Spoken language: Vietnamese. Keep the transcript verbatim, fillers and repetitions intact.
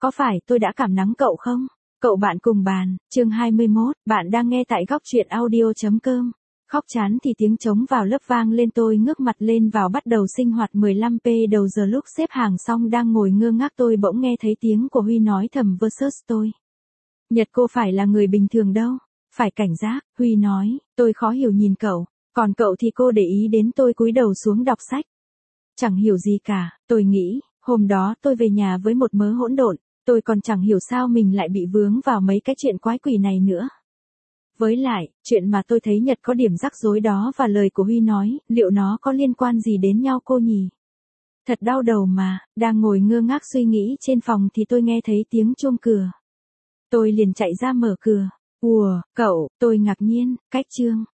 có phải tôi đã cảm nắng cậu không? Cậu bạn cùng bàn, chương hai mươi mốt, bạn đang nghe tại góc truyện audio chấm com. Khóc chán thì tiếng trống vào lớp vang lên, tôi ngước mặt lên vào bắt đầu sinh hoạt mười lăm phút đầu giờ. Lúc xếp hàng xong đang ngồi ngơ ngác tôi bỗng nghe thấy tiếng của Huy nói thầm versus tôi. Nhật cô phải là người bình thường đâu, phải cảnh giác, Huy nói. Tôi khó hiểu nhìn cậu, còn cậu thì cô để ý đến tôi cúi đầu xuống đọc sách. Chẳng hiểu gì cả, tôi nghĩ, hôm đó tôi về nhà với một mớ hỗn độn, tôi còn chẳng hiểu sao mình lại bị vướng vào mấy cái chuyện quái quỷ này nữa. Với lại, chuyện mà tôi thấy Nhật có điểm rắc rối đó và lời của Huy nói, liệu nó có liên quan gì đến nhau cô nhỉ? Thật đau đầu mà, đang ngồi ngơ ngác suy nghĩ trên phòng thì tôi nghe thấy tiếng chuông cửa. Tôi liền chạy ra mở cửa. Ùa, cậu, tôi ngạc nhiên, cách Trương,